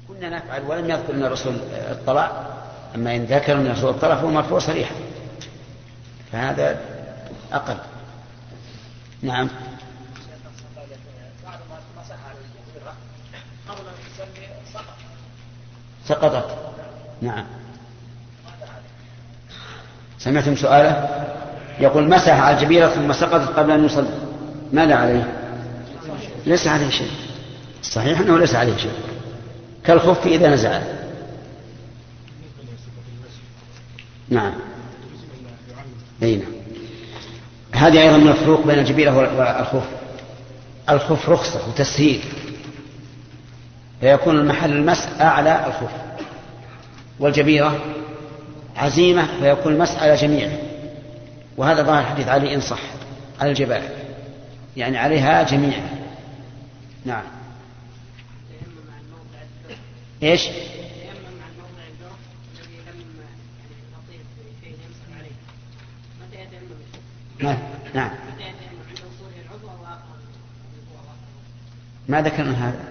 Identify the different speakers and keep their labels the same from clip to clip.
Speaker 1: كنا نفعل ولم يذكر أن الرسول اطلع. أما إن ذكر أن الرسول اطلع فهو مرفوع صريحا، فهذا أقل. نعم. سقطت. نعم. سمعتم سؤاله؟ يقول مسح على الجبيرة ثم سقطت قبل أن يصلي، ماذا عليه؟ ليس عليه شيء، صحيح أنه ليس عليه شيء، كالخف إذا نزعه. نعم. أين هذه أيضا من الفروق بين الجبيرة والخف. الخف رخصة وتسهيل، فيكون المحل المسح أعلى الخف، والجبيرة عزيمة فيكون المسح على جميعه. وهذا ظاهر الحديث عليه إن صح، على الجبال يعني عليها جميعا. نعم. إيش؟ نعم. ما ذكرنا هذا؟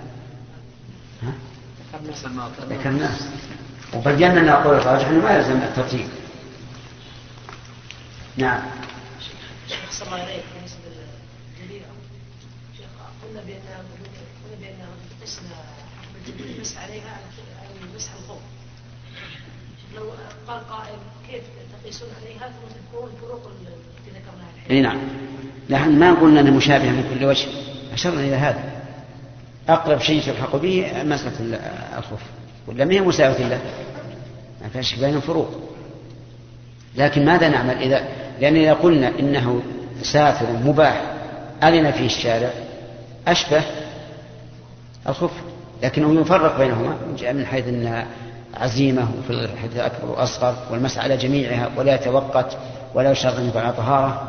Speaker 1: ذكرنا وبينا أن أقول الراجح أنه ما يلزم الترتيب. نعم.
Speaker 2: شيخ صلى الله عليه بالنسبة للجبيرة، شيخ قلنا بأنها تسنى المسح عليها أو مسح الخوف. لو قال قائل كيف تقيسون عليها ثم تذكرون الفروق التي ذكرناها الحين؟
Speaker 1: نعم. نحن ما قلنا أنه مشابه من كل وجه، أشرنا إلى هذا. أقرب شيء تلحق به مسألة الخوف، ولا ما هي مساوية له، ما فيش بين فروق. لكن ماذا نعمل لأن إذا قلنا إنه سافر مباح أذن فيه الشارع أشبه الخف، لكنه يفرق بينهما من حيث أنها عزيمة وفي الحديث أكبر وأصغر، والمسح على جميعها ولا يتوقت ولا يشرط أن يكون على طهارة.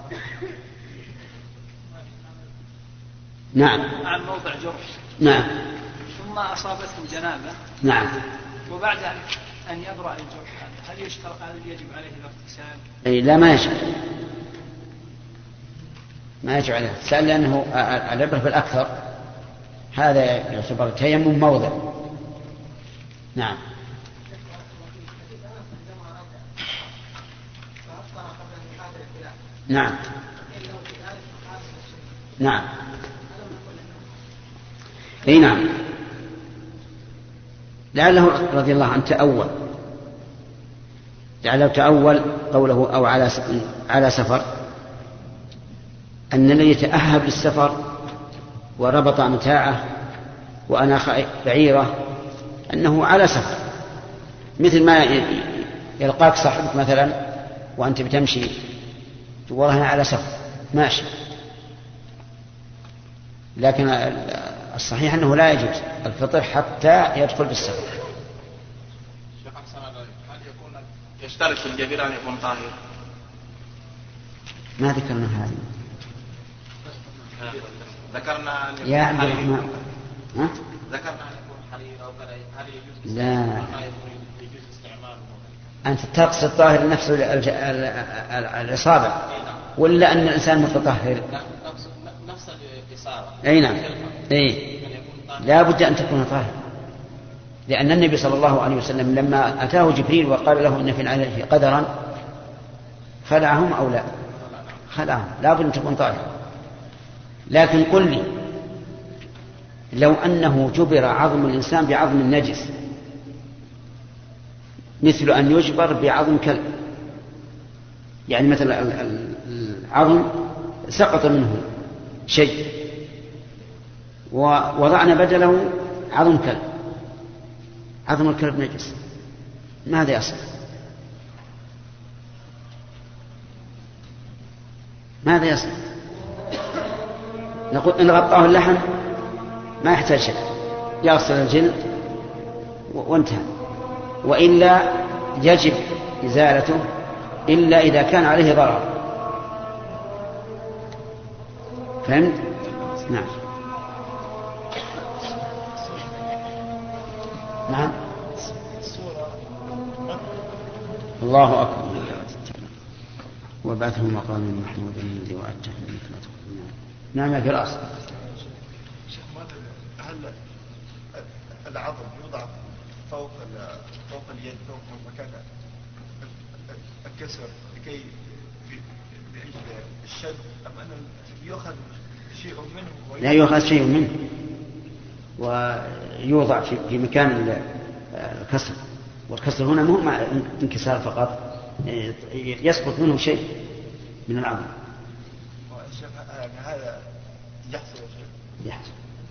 Speaker 1: نعم.
Speaker 3: عن موضع جرح.
Speaker 1: نعم.
Speaker 3: ثم أصابته جنابة.
Speaker 1: نعم.
Speaker 3: وبعد أن يبرأ الجرح هل يجب عليه الاغتسال؟
Speaker 1: أي لا، ما يجب، ما يجب عليه الاغتسال، لأنه العبرة بالأكثر، هذا يعتبر تيمم موضع. نعم. نعم. نعم. اي نعم. لعله رضي الله عنه تأول، لعله تأول قوله أو على سفر، أن الذي يتأهب للسفر وربط متاعه وأنا بعيرة أنه على سفر، مثل ما يلقاك صاحبك مثلا وأنت بتمشي والله أنا على سفر ماشي. لكن الصحيح أنه لا يجوز الفطر حتى يدخل بالسفر.
Speaker 4: يشترك في الجبيرة أن يكون طاهر؟
Speaker 1: ما ذكرنا هذه.
Speaker 4: ذكرنا أن
Speaker 1: يا عبد الرحمن،
Speaker 4: ذكرنا أن يكون حرير أو كذا، هل يجوز؟
Speaker 1: لا،
Speaker 4: يجوز استعماله.
Speaker 1: أنت تقصد طاهر نفسه الإصابة ولا أن الإنسان متطهر؟
Speaker 4: نفس الإصابة.
Speaker 1: أي نعم. أي لا بد أن تكون طاهر، لأن النبي صلى الله عليه وسلم لما أتاه جبريل وقال له إن في العلة قدرا خلعهم أو لا؟ خلعهم، لا بد أن تكون طاهر. لكن قل لي لو أنه جبر عظم الإنسان بعظم النجس مثل أن يجبر بعظم كلب، يعني مثل العظم سقط منه شيء ووضعنا بدله عظم كلب، عظم الكلب نجس، ماذا يصح؟ ماذا يصح؟ نقول إن غطاه اللحم ما يحتاج شيء، يغسل الجلد وانتهى، وإلا يجب إزالته إلا إذا كان عليه ضرر. فهمت؟ نعم. نعم. الله أكبر. وبعثه مقام محمود الذي وعدته مثل. نعم يا فراس.
Speaker 5: هل العظم يوضع فوق اليد، فوق مكان الكسر لكي لأجل الشد، أم أن يؤخذ شيء منه؟
Speaker 1: لا يؤخذ شيء منه ويوضع في مكان الكسر، والكسر هنا مو مع انكسار فقط، يسقط منه شيء من العظم.
Speaker 5: هذا يحصل شيء؟
Speaker 1: يحصل.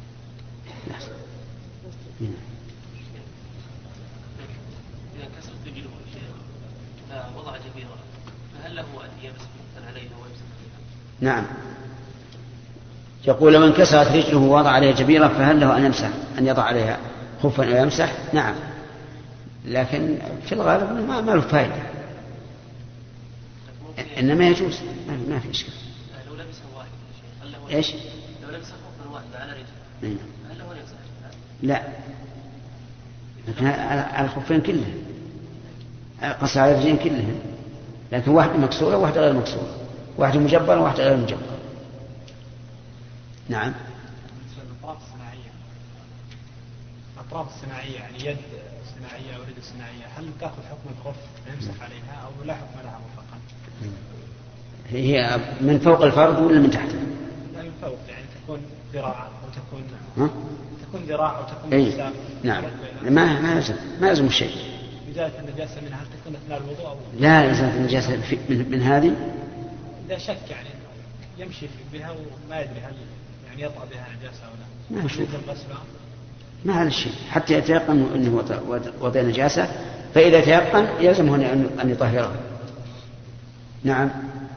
Speaker 6: إذا كسرت رجله وضع جبيرة فهل له أن يمسح عليها ويمسح عليها؟
Speaker 1: نعم، يقول لو انكسرت رجله ووضع عليها جبيرة فهل له أن يمسح، أن يضع عليها خفا ويمسح؟ نعم، لكن في الغالب ما له فائدة، إنما يجوز، ما في إشكال.
Speaker 6: لو لبسه واحد
Speaker 1: إيش؟
Speaker 6: لو لبسه خفا واحد على رجله هل له أن يمسح؟
Speaker 1: لا، لكن على الخفين كلهم، قص على الرجلين كلهم، لكن واحدة مكسورة وواحدة غير مكسورة، واحدة مجبرة وواحدة غير مجبرة. نعم.
Speaker 7: الأطراف الصناعية يعني يد صناعية أو رجل صناعية، هل تأخذ حكم الخف يمسح عليها أو لا حكم لها مطلقا؟
Speaker 1: هي من فوق الفرد ولا من تحته؟
Speaker 7: لا، من فوق، يعني تكون ذراع أو تكون ذراع أو تكون
Speaker 1: إيه؟ نعم، ما يلزم الشيء.
Speaker 7: إزالة النجاسة منها هل تكون أثناء الوضوء أو
Speaker 1: لا، إزالة النجاسة من هذه
Speaker 7: إذا شك يعني يمشي بها وما يدري هل يعني يطأ بها نجاسة أو لا،
Speaker 1: ما يشوف
Speaker 7: غسلها
Speaker 1: ما هذا الشيء حتى يتيقن أنه وضع نجاسة، فإذا تيقن يلزمه أن يطهره. نعم.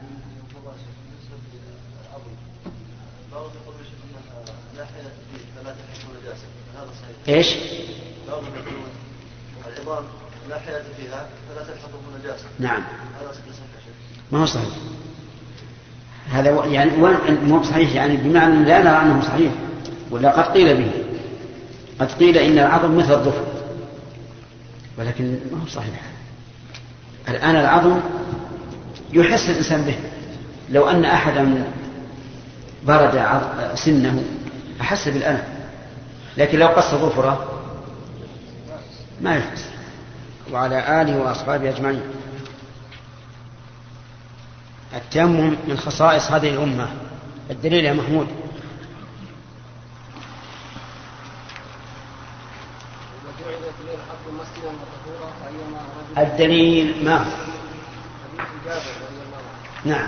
Speaker 1: إيش؟
Speaker 5: العظام لا حياة فيها فلا تلحقه نجاسة.
Speaker 1: نعم.
Speaker 5: هذا صحيح؟
Speaker 1: ما هو صحيح هذا، يعني مو صحيح يعني بمعنى لا نرى أنه صحيح، ولا قد قيل به، قد قيل إن العظم مثل الظفر، ولكن ما هو صحيح. الآن العظم يحس الإنسان به، لو أن أحدا برد سنه أحس بالألم، لكن لو قص ظفره ما يحس. وعلى آله وأصحابه أجمعين. التيمم من خصائص هذه الأمة. الدليل يا محمود. الدليل ما هو؟ نعم،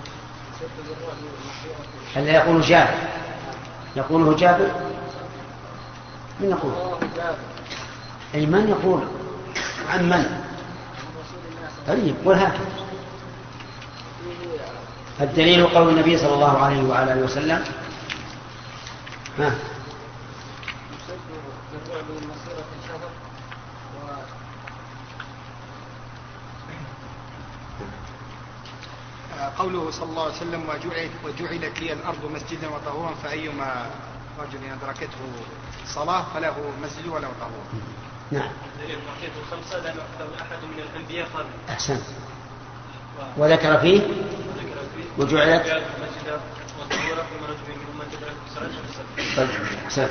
Speaker 1: هل يقول جابر؟ يقوله جابر؟ من يقول؟ أي من يقول؟ عن من؟ طيب قل هكذا. الدليل قول النبي صلى الله عليه وعلى اله وسلم.
Speaker 3: قوله صلى الله عليه وسلم وجعلت لي الأرض مسجدا وطهورا، فأيما رجل أدركته صلاة فله مسجد وله طهور.
Speaker 1: نعم.
Speaker 6: الدليل الخمسة لا يعتبر أحد من الأنبياء قبل.
Speaker 1: أحسن. وذكر فيه وجعلت
Speaker 6: مسجدا وطهورا ثم رجل منهم من تدرك الصلاة.
Speaker 1: طيب أحسن.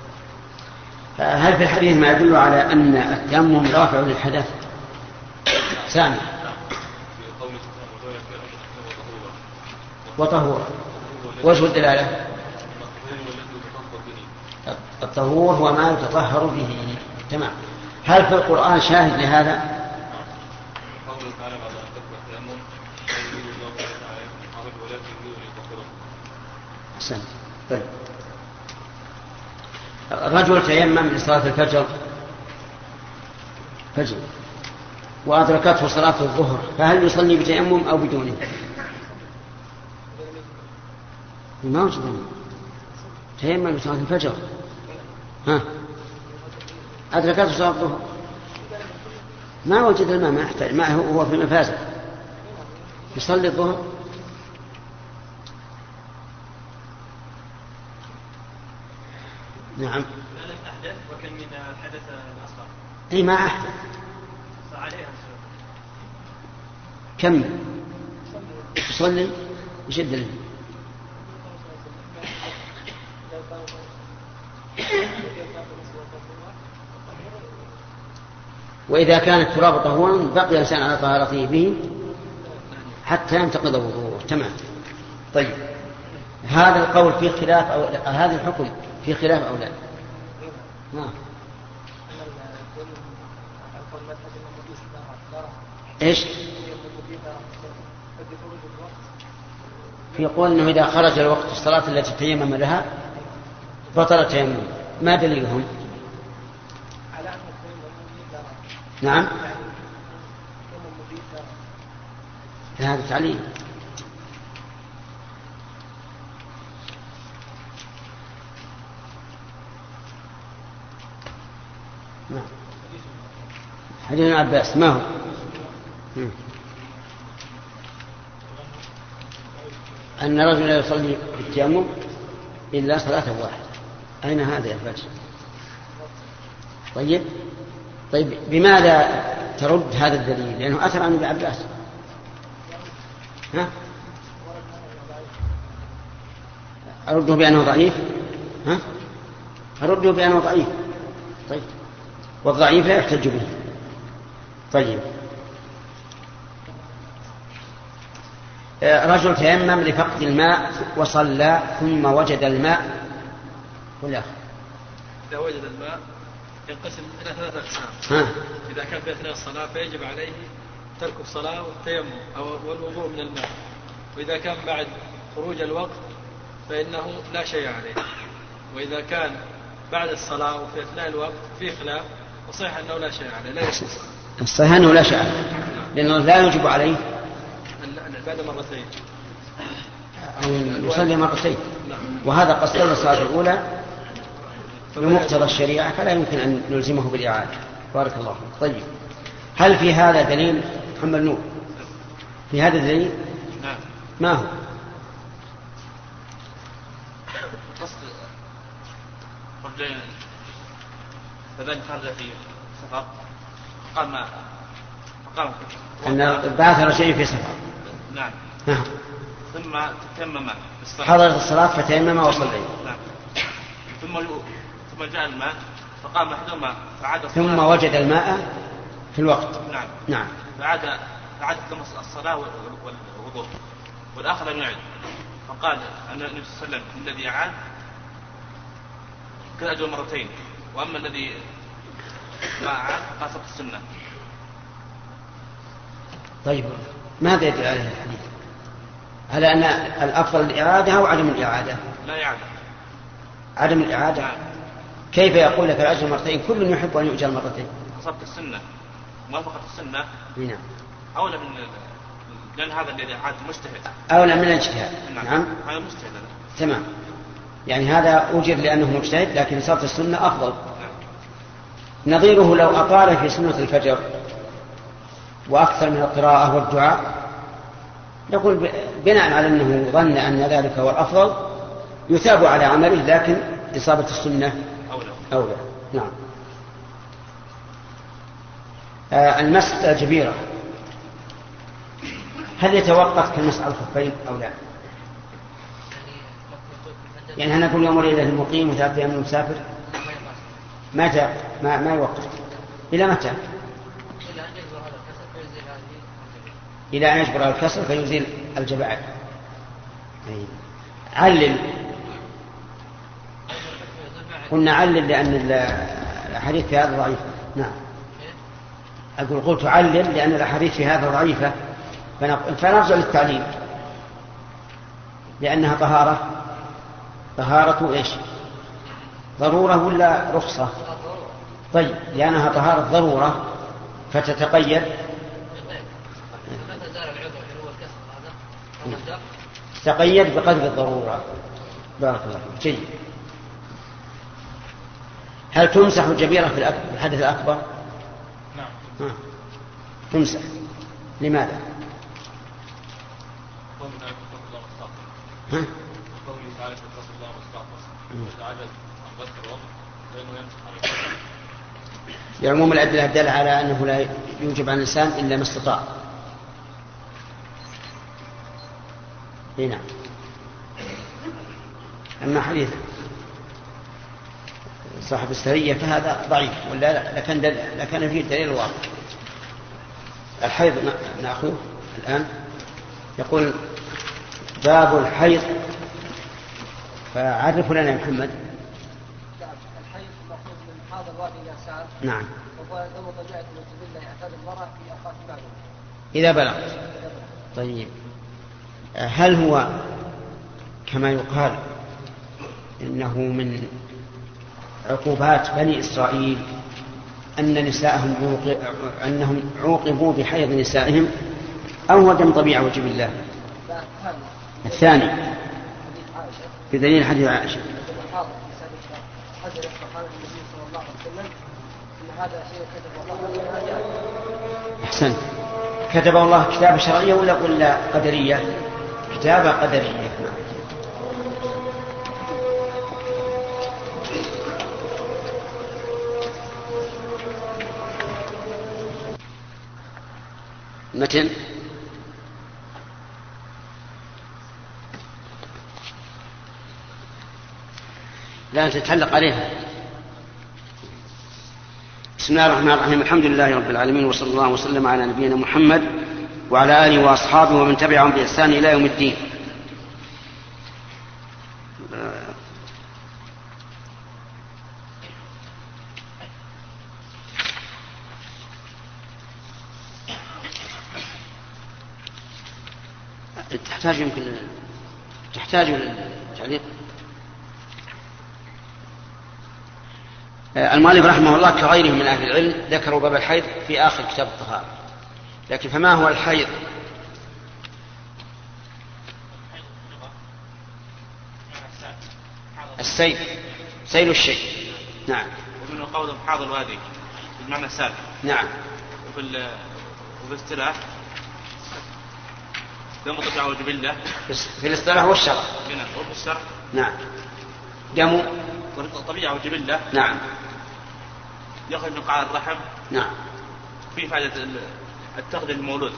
Speaker 1: هل في الحديث ما يدل على أن التيمم رافع للحدث؟ سامع. وطهور وجه الدلالة. الطهور هو ما يتطهر به. تمام. هل في القرآن شاهد لهذا؟ أحسن. طيب. الرجل تيمم لصلاة الفجر وأدركته صلاة الظهر، فهل يصلي بتيمم أو بدونه؟ ما وجد تيمم لصلاة الفجر، أدركته صلاة الظهر، ما وجد الماء، ما يحتاج ما هو في مفازة، يصلي الظهر. نعم.
Speaker 6: أحدث وكم من الحدث الأصغر.
Speaker 1: أي ما أحدث. كم تصلي يشد له. وإذا كان التراب طهورا بقي الإنسان على طهارته به حتى ينتقض وضوءه. تمام. طيب هذا القول فيه خلاف أو هذا الحكم فيه خلاف أو لا؟ إيش؟ يقول أنه إذا خرج الوقت الصلاة التي تيمم لها بطل تيمم. ما دليلهم؟ نعم هذا تعليل. نعم حديث ابن عباس ما هو؟ أن رجل يصلي بالتيمم إلا صلاة واحدة. أين هذا يا فارس؟ طيب بماذا ترد هذا الدليل؟ لأنه أثر عن ابن عباس. أرده بأنه ضعيف. أرده بأنه ضعيف. طيب والضعيف لا يحتج به. طيب رجل تيمم لفقد الماء وصلى ثم وجد الماء ولا
Speaker 8: إذا وجد الماء ينقسم إلى 3 أقسام. إذا كان في أثناء الصلاة فيجب عليه ترك الصلاة والتيمم والوضوء من الماء. وإذا كان بعد خروج الوقت فإنه لا شيء عليه. وإذا كان بعد الصلاة وفي أثناء الوقت في خلاف وصحيح أنه لا شيء عليه لا يشك.
Speaker 1: الصحيح أنه لا شيء عليه لأنه لا يجب عليه
Speaker 8: بعد مرتين
Speaker 1: أو يصلي مرتين. وهذا قصر الصلاة الأولى بمقتضى الشريعة فلا يمكن أن نلزمه بالإعادة. بارك الله فيك. طيب هل في هذا دليل محمد نور؟ في هذا دليل؟
Speaker 8: نعم.
Speaker 1: ما هو؟
Speaker 4: رجلين فذلك خرج في سفر فقام
Speaker 1: أن بعث رجلين في سفر.
Speaker 4: نعم. ثم تيمم بالصلاة.
Speaker 1: حضرت الصلاة فتيمم وصلي.
Speaker 4: نعم. ثم جاء الماء فقام أحدهما فعاد
Speaker 1: ثم وجد الماء في الوقت.
Speaker 4: نعم. فعاد الصلاة والوضوء والآخر لم يعد. فقال أن النبي صلى الله عليه وسلم الذي عاد كان أجر مرتين وأما الذي ما عاد قاصد السنة.
Speaker 1: طيب ماذا يدل عليه الحديث؟ على أن الأفضل الإعادة أو عدم الإعادة؟
Speaker 4: لا إعادة.
Speaker 1: عدم الإعادة.
Speaker 4: نعم.
Speaker 1: كيف يقول لك الأجر مرتين؟ كل يحب أن يؤجر مرتين.
Speaker 4: قصدت السنة موافقة السنة.
Speaker 1: نعم.
Speaker 4: أولى من لأن هذا الذي عاد مجتهد.
Speaker 1: أولى من الاجتهاد.
Speaker 4: نعم. هذا مجتهد.
Speaker 1: تمام. يعني هذا أجر لأنه مجتهد لكن صلاة السنة أفضل.
Speaker 4: نعم.
Speaker 1: نظيره لو أطال في سنة الفجر وأكثر من القراءة والدعاء نقول بناء على أنه ظن أن ذلك هو الأفضل يثاب على عمله لكن إصابة السنة أولى. نعم. المسح الجبيرة هل يتوقف كالمسح على الخفين أو لا؟ يعني هل نقول يوم وليلة للمقيم وثلاثة أيام للمسافر؟ متى؟ ما يوقف إلى متى؟ إلى أن يجبر الكسر فيزيل الجبائر. علل. قلنا علل لأن الأحاديث في هذا ضعيفة. نعم. قلت علل لأن الأحاديث في هذا ضعيفة فنرجع للتعليل لأنها طهارة إيش؟ ضرورة ولا رخصة؟ طيب لأنها طهارة ضرورة فتتقيد تقيد بقدر الضرورة. بارك الله فيك. جيد. هل تمسح الجبيرة في الحدث الأكبر؟
Speaker 8: نعم.
Speaker 1: تمسح. لماذا؟ لعموم الأدلة الدالة على أنه لا يوجب على الإنسان إلا ما استطاع. نعم. أما حديث صاحب السرية فهذا ضعيف، ولا لكان فيه دليل واضح. الحيض نأخذه الآن. يقول باب الحيض، فعرفوا لنا يا محمد.
Speaker 2: الحيض مأخوذ من حاض الوادي اليسار.
Speaker 1: نعم.
Speaker 2: وهو دم طبيعة الجبلة يعتاد المرأة في أوقات معلومة
Speaker 1: إذا بلغت. طيب، هل هو كما يقال إنه من عقوبات بني إسرائيل أنهم عوقبوا بحيض نسائهم، أو هو دم طبيعة وجبلة؟ الثاني بدليل حديث عائشة. أحسن. كتبه الله كتابة شرعية ولا قدرية؟ كتابة قدرية. متن لا تتعلق عليها. بسم الله الرحمن الرحيم. الحمد لله رب العالمين، وصلى الله وسلم على نبينا محمد وعلى آله وأصحابه ومن تبعهم بإحسان إلى يوم الدين. تحتاج للتعليق. المؤلف رحمه الله كغيره من أهل العلم ذكروا باب الحيض في آخر كتاب الطهارة، لكن فما هو الحيض؟ سيل الشيء. نعم.
Speaker 4: ومنه قول حاض الوادي بالمعنى السابق.
Speaker 1: نعم.
Speaker 4: وفي الاصطلاح دم طبيعة وجبلة.
Speaker 1: في الاصطلاح والشرع.
Speaker 4: وفي الشرع.
Speaker 1: نعم. دم
Speaker 4: طبيعة وجبلة.
Speaker 1: نعم.
Speaker 4: يخرج من قاع الرحم.
Speaker 1: نعم.
Speaker 4: في فائدة التغذية المولود.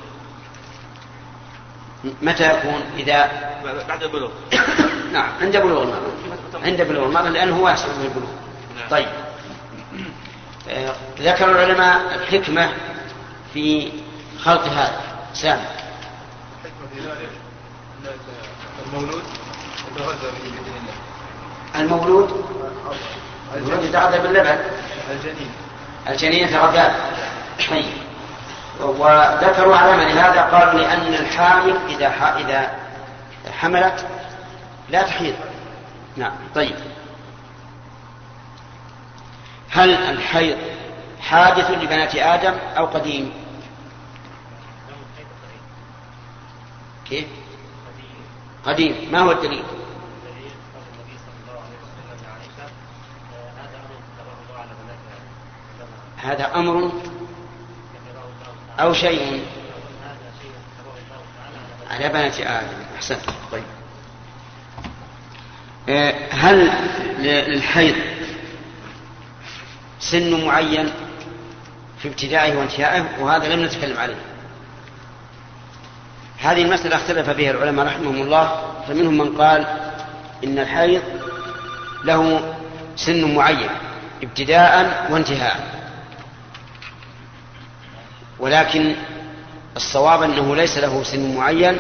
Speaker 1: متى يكون؟ إذا
Speaker 4: بعد البلوغ.
Speaker 1: نعم، عند بلوغ المرأة. عند بلوغ المرأة لأنه هو يحصل من البلوغ. طيب، ذكر العلماء الحكمة في خلق هذا. سامي.
Speaker 5: الحكمة في ذلك أن المولود يتغذى بإذن الله.
Speaker 1: المولود يتغذى باللبن. الجنين يتغذى. طيب، وذكروا علامة لهذا، قالوا لأن الحامل إذا حملت لا تحيض. نعم. طيب، هل الحيض حادث لبنات آدم أو قديم؟ كيف؟ قديم. ما هو الدليل؟ هذا أمر أو شيء على بنات آدم. أحسن. طيب، هل للحيض سن معين في ابتدائه وانتهائه؟ وهذا لم نتكلم عليه. هذه المسألة اختلف بها العلماء رحمهم الله، فمنهم من قال إن الحيض له سن معين ابتداء وانتهاء، ولكن الصواب أنه ليس له سن معين،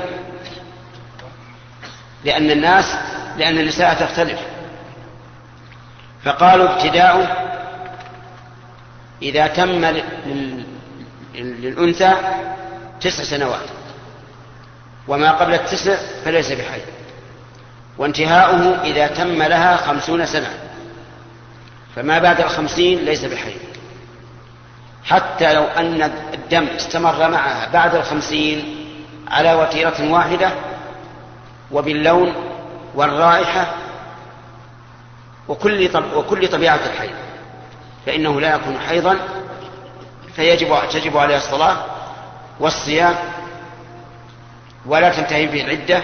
Speaker 1: لأن النساء تختلف. فقالوا ابتداء إذا تم للأنثى 9 سنوات، وما قبل 9 فليس بحيض، وانتهاؤه إذا تم لها 50 سنة، فما بعد 50 ليس بحيض، حتى لو أن الدم استمر معها بعد 50 على وتيرة واحدة وباللون والرائحة وكل طبيعة الحيض، فإنه لا يكون حيضا، تجب عليه الصلاة والصيام ولا تنتهي به العدة.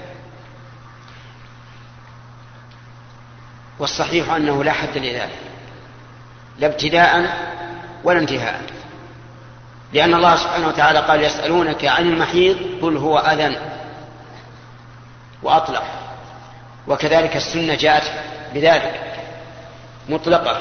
Speaker 1: والصحيح أنه لا حد لذلك، لا ابتداء ولا انتهاء، لأن الله سبحانه وتعالى قال: يسألونك عن المحيض قل هو أذى، وأطلق. وكذلك السنة جاءت بذلك، مطلقة.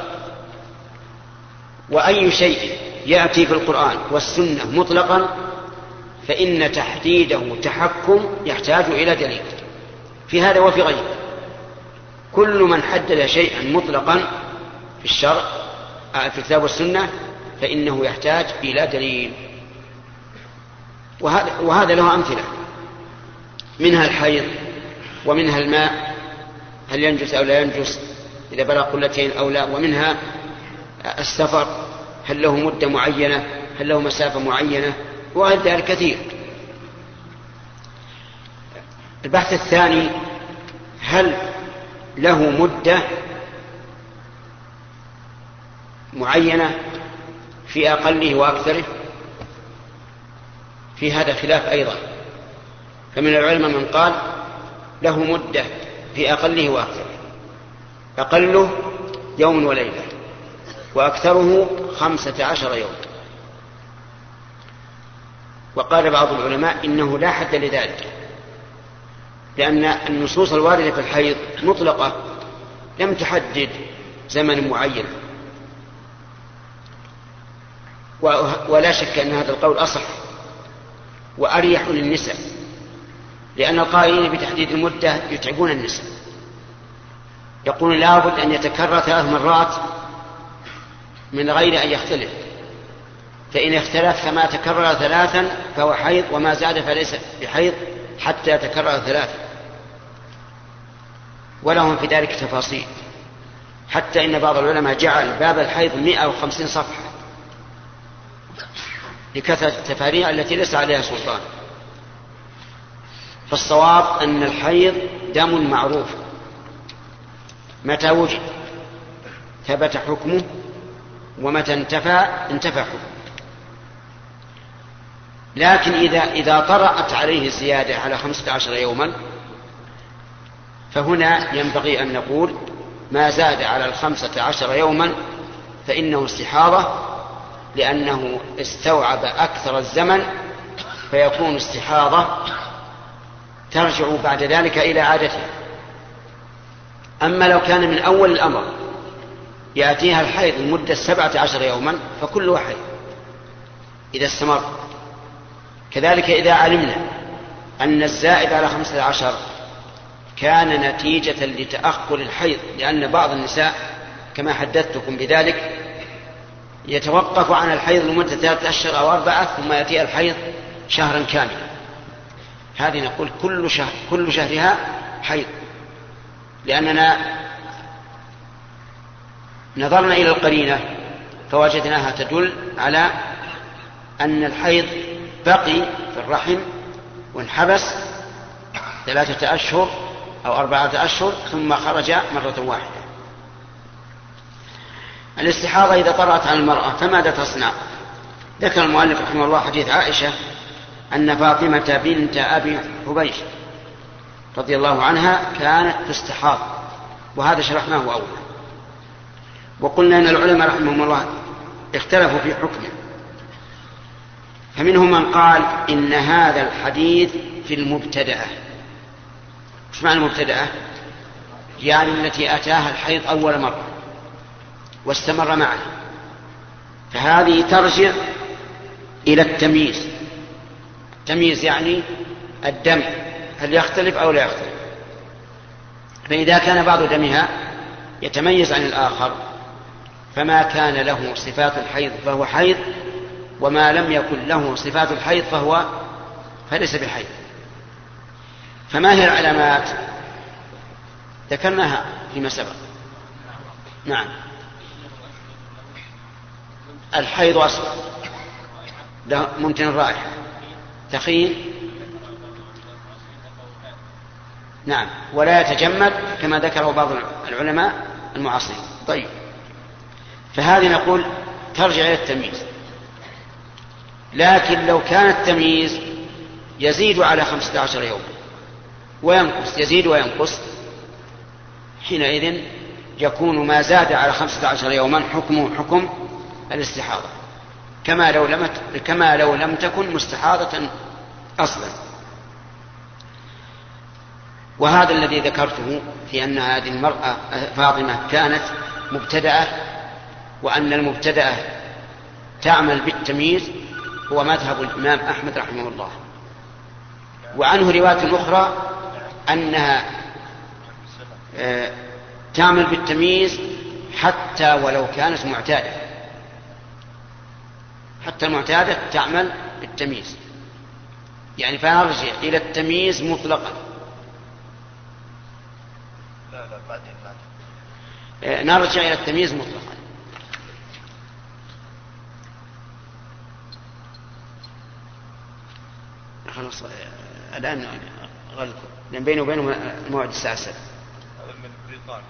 Speaker 1: وأي شيء يأتي في القرآن والسنة مطلقا فإن تحديده تحكم يحتاج إلى دليل في هذا وفي غيره. كل من حدد شيئا مطلقا في الشرع في الكتاب والسنة فإنه يحتاج إلى دليل. وهذا له أمثلة، منها الحيض ومنها الماء هل ينجس أو لا ينجس إذا بلغ قلتين أو لا، ومنها السفر هل له مدة معينة، هل له مسافة معينة، وغير ذلك كثير. البحث الثاني هل له مدة معينة في أقله وأكثره؟ في هذا خلاف أيضا، فمن العلماء من قال له مدة في أقله وأكثره، أقله يوم وليلة وأكثره 15 يوم. وقال بعض العلماء إنه لا حد لذلك، لأن النصوص الواردة في الحيض مطلقة لم تحدد زمن معين. ولا شك أن هذا القول أصح وأريح للنساء، لأن القائلين بتحديد المدة يتعبون النساء، يقولون لابد أن يتكرر 3 مرات من غير أن يختلف، فإن اختلف فما تكرر 3 فهو حيض، وما زاد فليس بحيض حتى يتكرر 3. ولهم في ذلك تفاصيل، حتى إن بعض العلماء جعل باب الحيض 150 صفحة لكثرة التفاريع التي ليس عليها سلطان. فالصواب أن الحيض دم معروف، متى وجد ثبت حكمه، ومتى انتفى حكمه. لكن إذا طرأت عليه الزيادة على 15 يوما فهنا ينبغي أن نقول ما زاد على 15 يوما فإنه استحاضة، لأنه استوعب أكثر الزمن فيكون استحاضة ترجع بعد ذلك إلى عادتها. أما لو كان من أول الأمر يأتيها الحيض لمدة 17 يوما فكل حيض إذا استمر. كذلك إذا علمنا أن الزائد على 15 كان نتيجة لتأخر الحيض، لأن بعض النساء كما حدثتكم بذلك يتوقف عن الحيض لمدة 3 أشهر أو 4 ثم يأتي الحيض شهرا كاملا، هذه نقول كل شهرها حيض، لأننا نظرنا إلى القرينة فوجدناها تدل على أن الحيض بقي في الرحم وانحبس 3 أشهر أو 4 أشهر ثم خرج مرة واحدة. الاستحاضة إذا طرأت على المرأة فماذا تصنع؟ ذكر المؤلف رحمه الله حديث عائشة أن فاطمة بنت أبي حبيش رضي الله عنها كانت تستحاض، وهذا شرحناه أولا. وقلنا أن العلماء رحمهم الله اختلفوا في حكمه، فمنهم من قال إن هذا الحديث في المبتدأة. ايش معنى المبتدأة؟ يعني التي أتاها الحيض أول مرة واستمر معه، فهذه ترجع إلى التمييز. التمييز يعني الدم هل يختلف أو لا يختلف، فإذا كان بعض دمها يتميز عن الآخر فما كان له صفات الحيض فهو حيض، وما لم يكن له صفات الحيض فليس بحيض. فما هي العلامات؟ ذكرناها فيما سبق. نعم، الحيض أسود ممكن الرائحة، تخين، نعم، ولا يتجمد كما ذكره بعض العلماء المعاصرين. طيب، فهذه نقول ترجع إلى التمييز. لكن لو كان التمييز يزيد على 15 يوم وينقص، يزيد وينقص، حينئذ يكون ما زاد على 15 يوما حكمه حكم الاستحاضة، كما لو لم تكن مستحاضة أصلا. وهذا الذي ذكرته في أن هذه المرأة فاطمة كانت مبتدأة وأن المبتدأة تعمل بالتمييز هو مذهب الإمام أحمد رحمه الله. وعنه رواية أخرى أنها تعمل بالتمييز حتى ولو كانت معتادة، حتى المعتادة تعمل بالتمييز، يعني فنرجع إلى التمييز مطلقا. نرجع إلى التمييز مطلقا. خلاص الآن غلق، لأن بينه وبينه موعد الساعة 7.
Speaker 5: هذا من بريطانيا.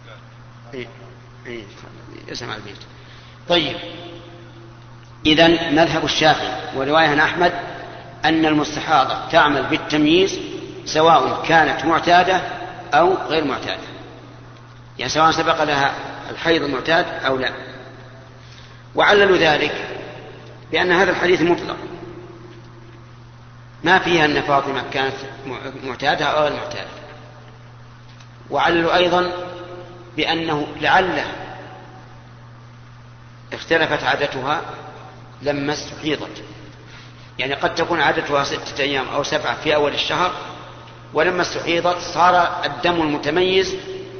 Speaker 1: يسمع البيت. طيب، إذن مذهب الشافعي ورواية عن أحمد أن المستحاضة تعمل بالتمييز سواء كانت معتادة أو غير معتادة، يعني سواء سبق لها الحيض المعتاد أو لا. وعللوا ذلك بأن هذا الحديث مطلق ما فيها أن فاطمة كانت معتادة أو غير معتادة. وعللوا أيضا بأنه لعله اختلفت عادتها لما استحيضت، يعني قد تكون عادتها 6 أيام أو 7 في أول الشهر، ولما استحيضت صار الدم المتميز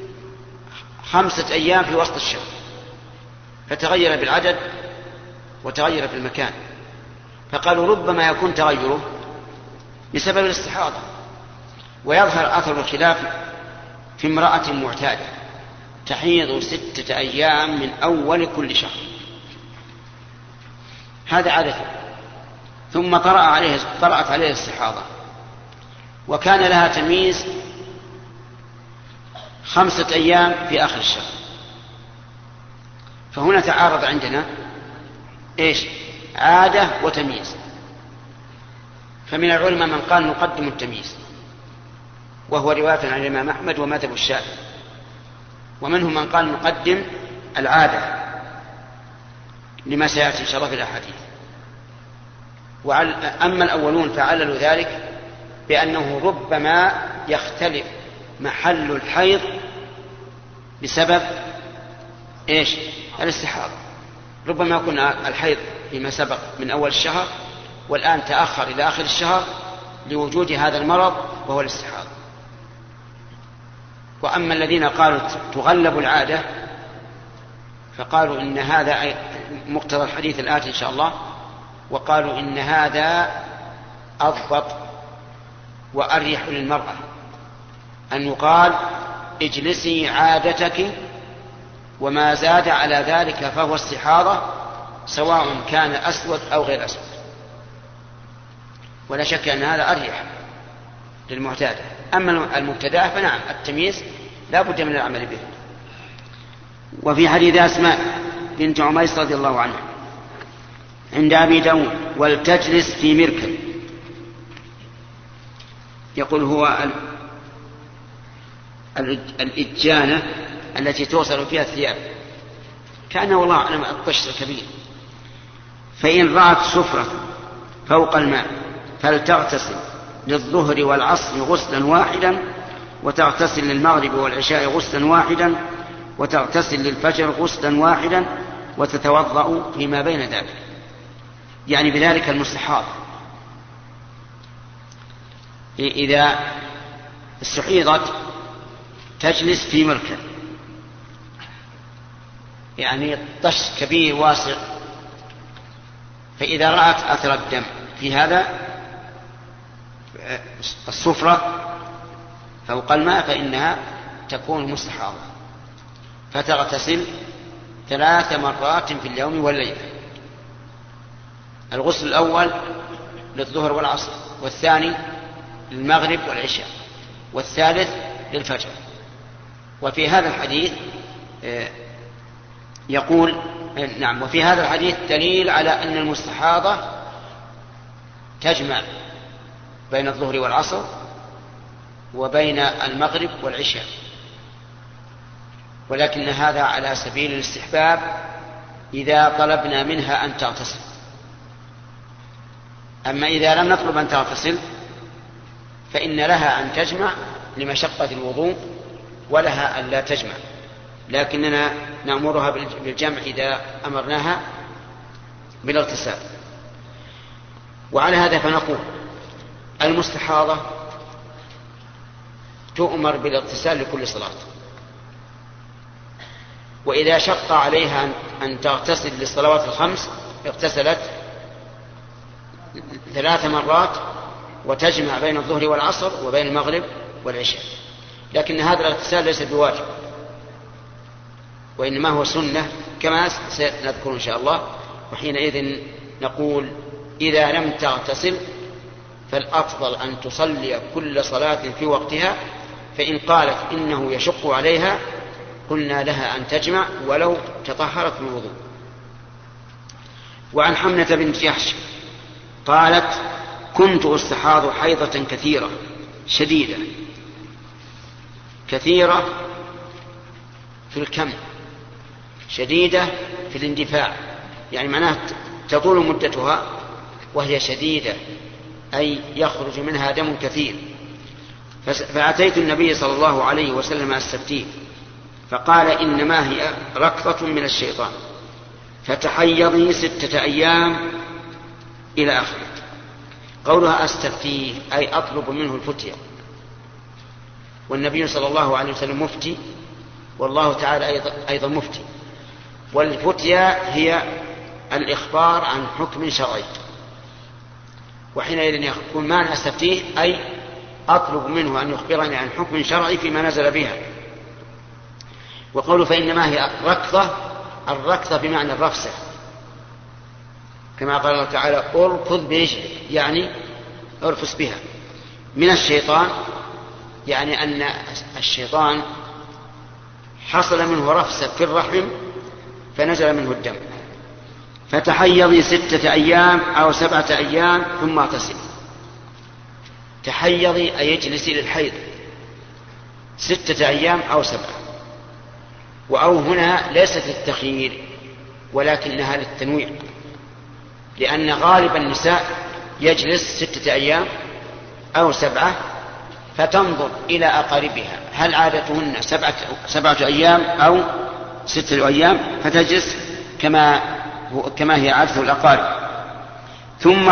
Speaker 1: 5 أيام في وسط الشهر، فتغير بالعدد وتغير في المكان. فقالوا ربما يكون تغيره بسبب الاستحاضة، ويظهر أثر الخلاف في امرأة معتادة تحيض 6 أيام من أول كل شهر، هذا عادته، ثم طرأت عليه الاستحاضة وكان لها تمييز 5 أيام في آخر الشهر. فهنا تعارض عندنا إيش؟ عادة وتمييز. فمن العلماء من قال نقدم التمييز، وهو رواية عن الإمام أحمد ومذهب الشافعي، ومنهم من قال نقدم العادة لما سيأتي إن شاء الله في الأحاديث. أما الأولون فعللوا ذلك بأنه ربما يختلف محل الحيض بسبب إيش؟ الاستحاضة. ربما يكون الحيض فيما سبق من أول الشهر والآن تأخر إلى آخر الشهر لوجود هذا المرض وهو الاستحاضة. وأما الذين قالوا تغلب العادة فقالوا إن هذا مقتضى الحديث الآتي إن شاء الله، وقالوا إن هذا أضبط وأريح للمرأة أن يقال اجلسي عادتك وما زاد على ذلك فهو استحاضة، سواء كان أسود أو غير أسود. ولا شك أن هذا أريح للمعتادة. أما المبتدأة فنعم التمييز لا بد من العمل به. وفي حديث أسماء بنت عميس رضي الله عنها عند أبي داود ولتجلس في مركب، يقول هو الإجانة التي توصل فيها الثياب، كان والله أعلم الطشت الكبير. فإن رأت سفرة فوق الماء فلتغتسل للظهر والعصر غسلا واحدا، وتغتسل للمغرب والعشاء غسلا واحدا، وتغتسل للفجر غسلا واحدا، وتتوضأ فيما بين ذلك، يعني بذلك المستحاض إذا استحيضت تجلس في مركب، يعني طش كبير واسع، فإذا رأت أثر الدم في هذا الصفرة فوق الماء فإنها تكون مستحاضة، فتغتسل 3 مرات في اليوم والليلة. الغسل الأول للظهر والعصر، والثاني للمغرب والعشاء، والثالث للفجر. وفي هذا الحديث يقول نعم، وفي هذا الحديث دليل على أن المستحاضة تجمع بين الظهر والعصر وبين المغرب والعشاء، ولكن هذا على سبيل الاستحباب إذا طلبنا منها أن تغتسل. أما إذا لم نطلب أن تغتسل فإن لها أن تجمع لمشقة الوضوء ولها أن لا تجمع، لكننا نأمرها بالجمع إذا أمرناها بالاغتسال. وعلى هذا فنقول المستحاضة تؤمر بالاغتسال لكل صلاة، وإذا شق عليها أن تغتسل للصلوات الخمس اغتسلت 3 مرات وتجمع بين الظهر والعصر وبين المغرب والعشاء. لكن هذا الاغتسال ليس بواجب، وإنما هو سنة كما سنذكر إن شاء الله. وحينئذ نقول إذا لم تغتسل فالأفضل أن تصلي كل صلاة في وقتها، فإن قالت إنه يشق عليها قلنا لها أن تجمع ولو تطهرت من الوضوء. وعن حمنة بنت جحش قالت كنت أستحاض حيضة كثيرة شديدة، كثيرة في الكم، شديدة في الاندفاع، يعني معناه تطول مدتها وهي شديدة، أي يخرج منها دم كثير. فأتيت النبي صلى الله عليه وسلم أستفتيه فقال إنما هي ركضة من الشيطان فتحيضي 6 أيام إلى آخره. قولها أستفتيه أي أطلب منه الفتية، والنبي صلى الله عليه وسلم مفتي والله تعالى أيضا مفتي، والفتية هي الإخبار عن حكم شرعي، وحينئذ يكون معنى أستفتيه أي أطلب منه أن يخبرني عن حكم شرعي فيما نزل بها. وقوله فإنما هي ركضة، الركضة بمعنى الرفسة، كما قال الله تعالى اركض برجلك، يعني ارفس بها. من الشيطان يعني أن الشيطان حصل منه رفسة في الرحم فنزل منه الدم. فتحيضي 6 أيام أو 7 أيام ثم اغتسلي. تحيضي أي اجلسي للحيض 6 أيام أو 7، وأو هنا ليست للتخيير ولكنها للتنويع، لأن غالب النساء يجلس 6 أيام أو 7، فتنظر إلى أقاربها هل عادتهن 7 أيام أو 6 أيام فتجلس كما هي عادة الأقارب. ثم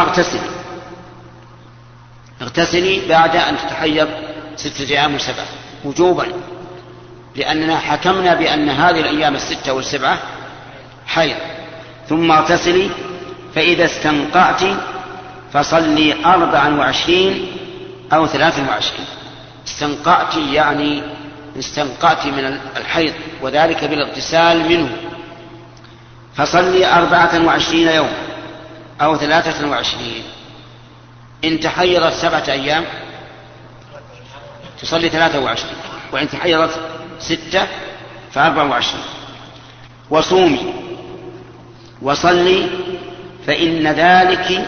Speaker 1: اغتسلي بعد أن تتحيض 6 أيام و7 وجوبا، لأننا حكمنا بأن هذه الأيام 6 و7 حيض. ثم اغتسلي فإذا استنقعت فصلي 24 أو 23. استنقعت يعني استنقعت من الحيض وذلك بالاغتسال منه، فصلي 24 يوم أو 23. إن تحيضت 7 أيام تصلي 23، وإن تحيضت 6 ف24. وصومي وصلي فإن ذلك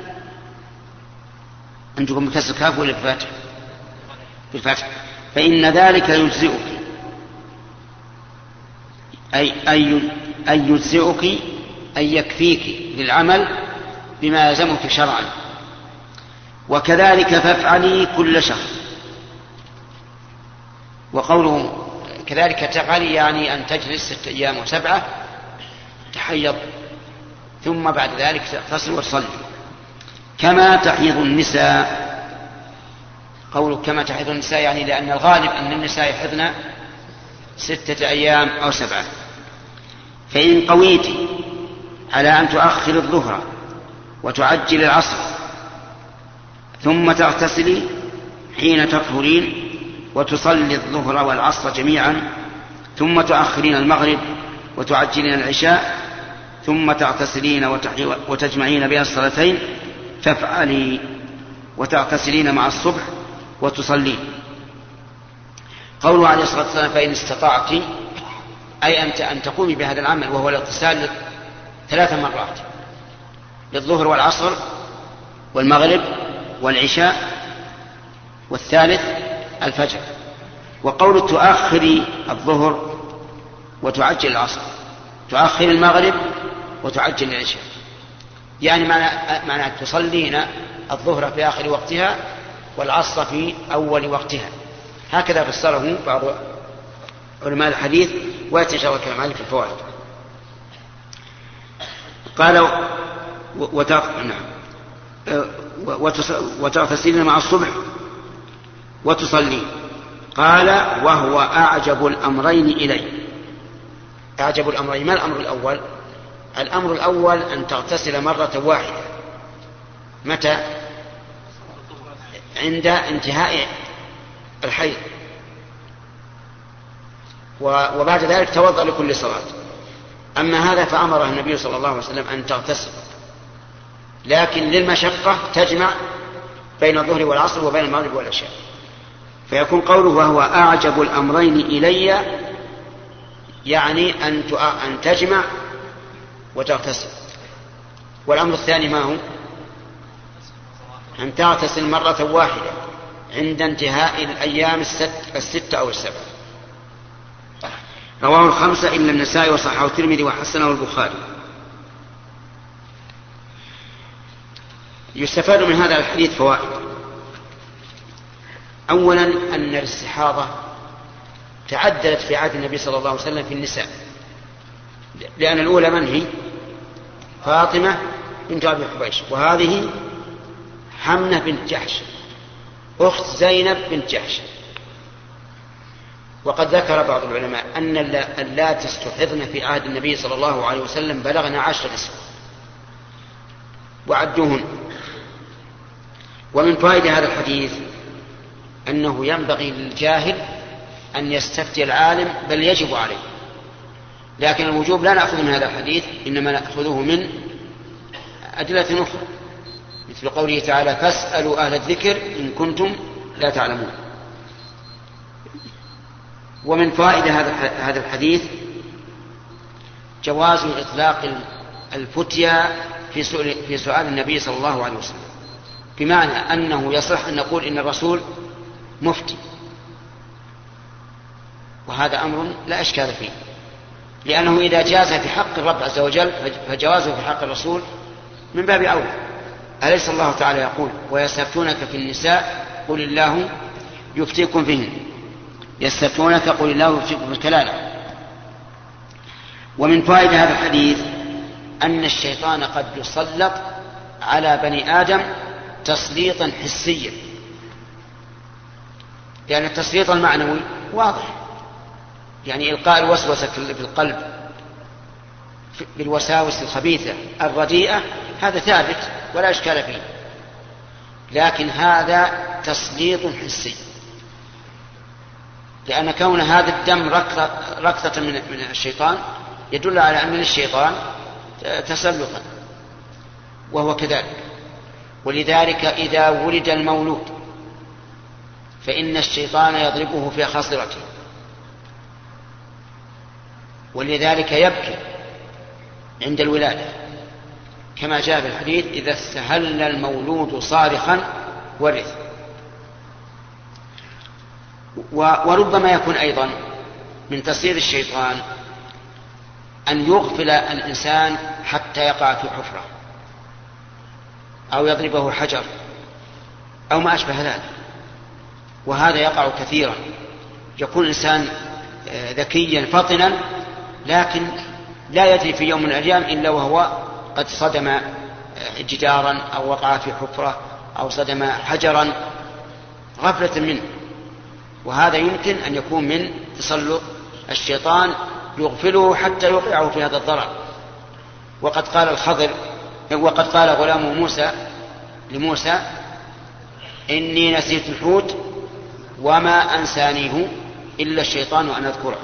Speaker 1: عندكم بكسر الكاف ولا بالفتح؟ فإن ذلك يجزئك أي يجزئك أي يكفيك للعمل بما يلزمك شرعا. وكذلك فافعلي كل شهر. وقوله كذلك تفعلي يعني أن تجلس 6 أيام و7 تحيض، ثم بعد ذلك تغتسل وتصلي كما تحيض النساء. قوله كما تحيض النساء يعني لأن الغالب أن النساء يحضن 6 أيام أو 7. فإن قويت على أن تؤخر الظهر وتعجل العصر ثم تغتسلي حين تطهرين وتصلي الظهر والعصر جميعا، ثم تؤخرين المغرب وتعجلين العشاء، ثم تغتسلين وتجمعين بين الصلاتين، فافعلي وتغتسلين مع الصبح وتصلين. قوله عليه الصلاة والسلام فإن استطعت أي أن تقومي بهذا العمل، وهو الاغتسال 3 مرات للظهر والعصر والمغرب والعشاء، والثالث الفجر. وقول تؤخري الظهر وتعجل العصر، تؤخر المغرب وتعجل العشاء، يعني معنى تصلين الظهر في آخر وقتها والعصر في أول وقتها. هكذا فسره بعض علماء الحديث، ويأتي إن شاء الله الكلام عليه في الفوائد. قال وتغتسلين مع الصبح وتصلي. قال وهو أعجب الأمرين إلي. أعجب الأمرين، ما الأمر الأول؟ الأمر الأول أن تغتسل مرة واحدة. متى؟ عند انتهاء الحيض، وبعد ذلك توضأ لكل صلاة. أما هذا فأمره النبي صلى الله عليه وسلم أن تغتسل، لكن للمشقة تجمع بين الظهر والعصر وبين المغرب والعشاء، فيكون قوله وهو أعجب الأمرين إلي يعني أن تجمع وتغتسل. والأمر الثاني ما هو؟ أن تغتسل مرة واحدة عند انتهاء الأيام الستة أو السبع. رواه الخمسة إلا النسائي وصححه الترمذي وحسنه البخاري. يستفاد من هذا الحديث فوائد. أولا أن الاستحاضة تعدلت في عهد النبي صلى الله عليه وسلم في النساء، لأن الأولى من هي؟ فاطمة بنت أبي حبيش، وهذه حمنة بنت جحش أخت زينب بنت جحش. وقد ذكر بعض العلماء أن اللاتي استحضن في عهد النبي صلى الله عليه وسلم بلغن 10 نسوة وعدوهن. ومن فائدة هذا الحديث أنه ينبغي للجاهل أن يستفتي العالم، بل يجب عليه. لكن الوجوب لا نأخذ من هذا الحديث، إنما نأخذه من أدلة أخرى، مثل قوله تعالى فاسألوا أهل الذكر إن كنتم لا تعلمون. ومن فائدة هذا الحديث جواز إطلاق الفتيا في سؤال النبي صلى الله عليه وسلم، بمعنى أنه يصح أن نقول إن الرسول مفتي، وهذا أمر لا إشكال فيه، لأنه إذا جاز في حق الرب عز وجل فجوازه في حق الرسول من باب أولى. أليس الله تعالى يقول ويستفتونك في النساء قل الله يفتيكم فيهن؟ يستفتونك قل الله يفتيكم في الكلالة. ومن فائدة هذا الحديث أن الشيطان قد يسلط على بني آدم تسليطا حسيا، لأن التسليط المعنوي واضح، يعني إلقاء الوسوسة في القلب بالوساوس الخبيثة الرديئة، هذا ثابت ولا إشكال فيه. لكن هذا تسليط حسي، لأن كون هذا الدم ركضة من الشيطان يدل على أن الشيطان تسلطا، وهو كذلك. ولذلك إذا ولد المولود فإن الشيطان يضربه في خاصرته، ولذلك يبكي عند الولادة، كما جاء في الحديث إذا استهل المولود صارخا ورث. وربما يكون أيضا من تسليط الشيطان أن يغفل الإنسان حتى يقع في حفرة، أو يضربه حجر أو ما أشبه ذلك، وهذا يقع كثيرا. يكون الإنسان ذكيا فطنا، لكن لا يدري في يوم من الأيام إلا وهو قد صدم جدارا أو وقع في حفرة أو صدم حجرا غفلة منه، وهذا يمكن أن يكون من تسلط الشيطان يغفله حتى يوقعه في هذا الضرر. وقد قال غلام موسى لموسى إني نسيت الحوت وما أنسانيه إلا الشيطان أن أذكره.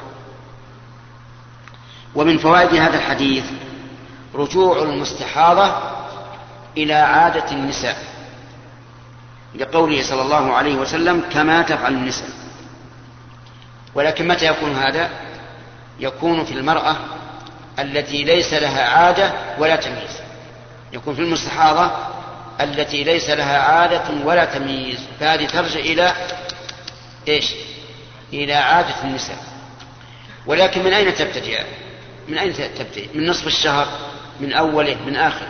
Speaker 1: ومن فوائد هذا الحديث رجوع المستحاضة إلى عادة النساء، لقوله صلى الله عليه وسلم كما تفعل النساء. ولكن متى يكون هذا؟ يكون في المرأة التي ليس لها عادة ولا تمييز، يكون في المستحاضة التي ليس لها عادة ولا تمييز، فهذه ترجع إلى إيش؟ إلى عادة النساء. ولكن من أين تبتدئ؟ من نصف الشهر، من أوله، من آخره؟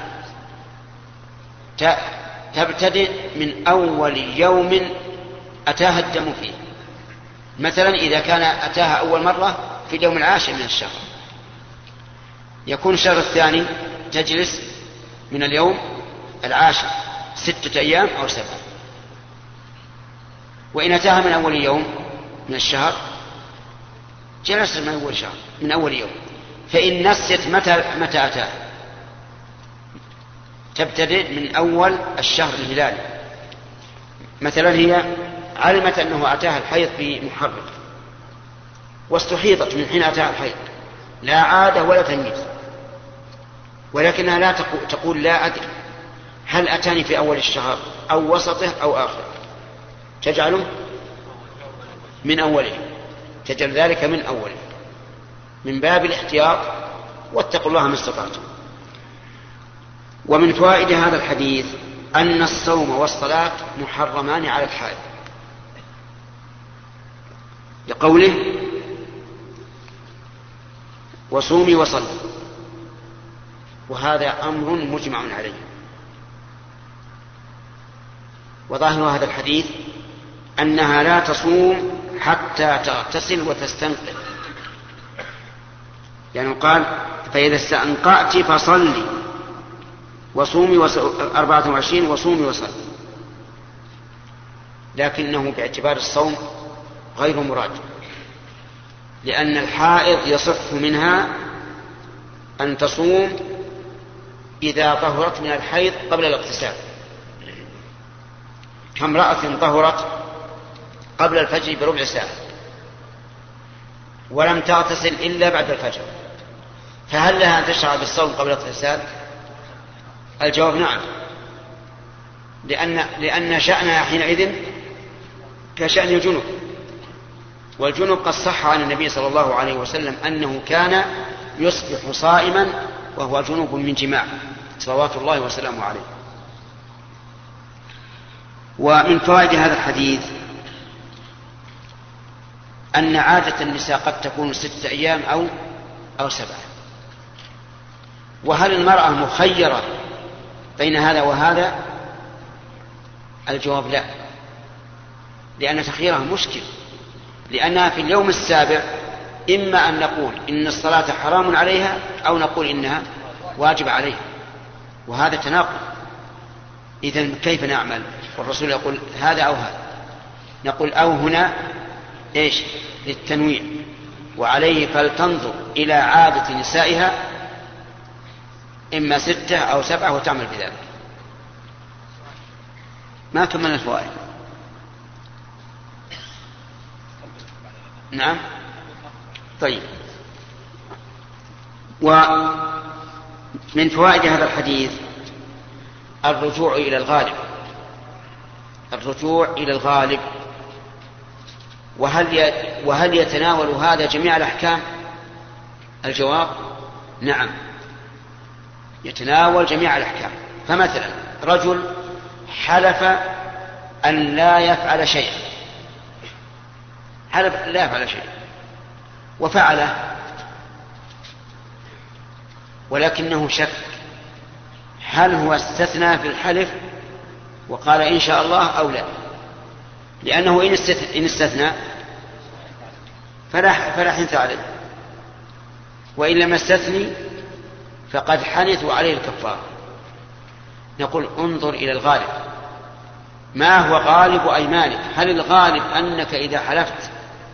Speaker 1: تبتدئ من أول يوم أتاها الدم فيه. مثلا إذا كان أتاها أول مرة في اليوم العاشر من الشهر. يكون الشهر الثاني تجلس من اليوم العاشر 6 أيام أو 7. وإن أتاها من أول يوم من الشهر جلست من أول يوم. فإن نسيت متى أتاها تبتدئ من أول الشهر الهلالي. مثلا هي علمت أنه أتاها الحيض في محرم واستحيضت من حين أتاها الحيض، لا عادة ولا تمييز، ولكنها لا تقول لا أدري هل أتاني في أول الشهر أو وسطه أو آخره، تجعله من أوله، تجعل ذلك من أوله من باب الاحتياط، واتقوا الله ما استطعتم. ومن فوائد هذا الحديث أن الصوم والصلاة محرمان على الحائض، لقوله وصومي وصلي، وهذا أمر مجمع عليه. وظاهر هذا الحديث أنها لا تصوم حتى تغتسل وتستنقع، يعني قال فإذا استنقعت فصلي وصومي 24 وصومي وصلي، لكنه باعتبار الصوم غير مراد، لأن الحائض يصح منها أن تصوم إذا طهرت من الحيض قبل الاغتسال، كامرأة طهرت قبل الفجر بربع ساعة ولم تغتسل إلا بعد الفجر، فهل لها أن تشرع بالصوم قبل الاغتسال؟ الجواب نعم، لأن شأنها حينئذ كشأن الجنوب، والجنوب قد صح عن النبي صلى الله عليه وسلم أنه كان يصبح صائما وهو جنوب من جماع صلوات الله وسلامه عليه. ومن فوائد هذا الحديث أن عادة النساء قد تكون 6 أيام أو 7. وهل المرأة مخيرة بين هذا وهذا؟ الجواب لا، لأن تخييرها مشكل، لأنها في اليوم السابع إما أن نقول إن الصلاة حرام عليها أو نقول إنها واجب عليها، وهذا تناقض. إذن كيف نعمل؟ والرسول يقول هذا أو هذا، نقول أو هنا إيش للتنويع، وعليه فلتنظر إلى عادة نسائها إما 6 أو 7 وتعمل بذلك. ما كملنا الفوائد. نعم طيب. ومن فوائد هذا الحديث الرجوع إلى الغالب، الرجوع إلى الغالب. وهل يتناول هذا جميع الأحكام؟ الجواب نعم، يتناول جميع الأحكام. فمثلا رجل حلف أن لا يفعل شيئا، حلف أن لا يفعل شيئا وفعله، ولكنه شك هل هو استثنى في الحلف وقال إن شاء الله أو لا، لأنه إن استثنى فلا حنث عليه، وإن لم يستثني فقد حنث عليه الكفارة. نقول انظر إلى الغالب، ما هو غالب أيمانك؟ هل الغالب أنك إذا حلفت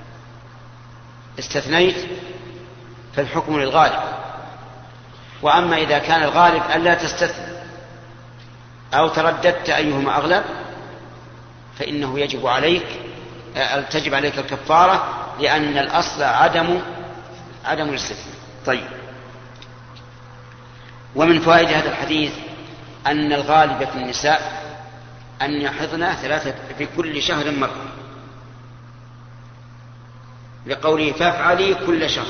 Speaker 1: استثنيت فالحكم للغالب، وأما إذا كان الغالب ألا تستثني أو ترددت أيهما أغلب فإنه تجب عليك الكفارة، لأن الأصل عدم الاستثناء. طيب. ومن فوائد هذا الحديث أن الغالب في النساء أن يحضن 3 في كل شهر مرة، لقوله فافعلي كل شهر،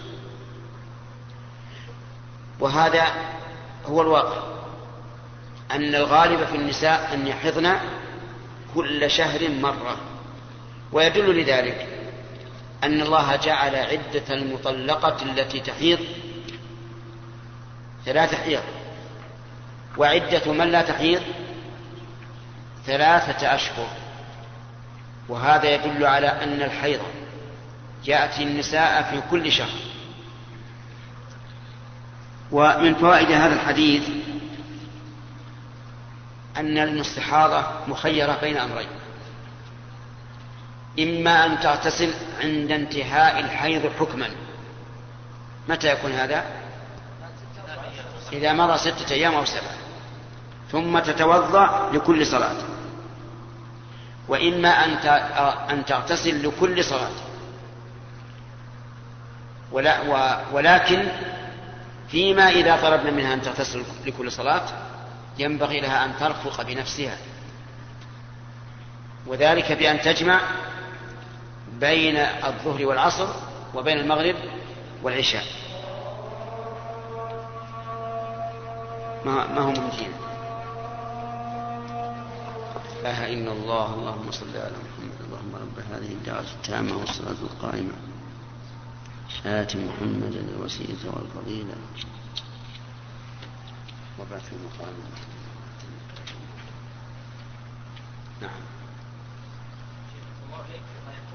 Speaker 1: وهذا هو الواقع، أن الغالب في النساء أن يحضن كل شهر مرة. ويدل لذلك أن الله جعل عدة المطلقة التي تحيض 3 حيض، وعدة من لا تحيض 3 أشهر، وهذا يدل على أن الحيض يأتي النساء في كل شهر. ومن فوائد هذا الحديث أن المستحاضة مخيرة بين أمرين: إما أن تغتسل عند انتهاء الحيض حكما. متى يكون هذا؟ إذا مضى 6 أيام أو 7، ثم تتوضأ لكل صلاة. وإما أن تغتسل لكل صلاة، ولكن فيما إذا طلبنا منها أن تغتسل لكل صلاة ينبغي لها أن ترفق بنفسها، وذلك بأن تجمع بين الظهر والعصر وبين المغرب والعشاء. ما هو ممكن. لا إله إلا الله. اللهم صل على محمد. اللهم رب هذه الدعوة التامة والصلاة القائمة آت محمدا الوسيلة والفضيلة وبعث المقام. نعم.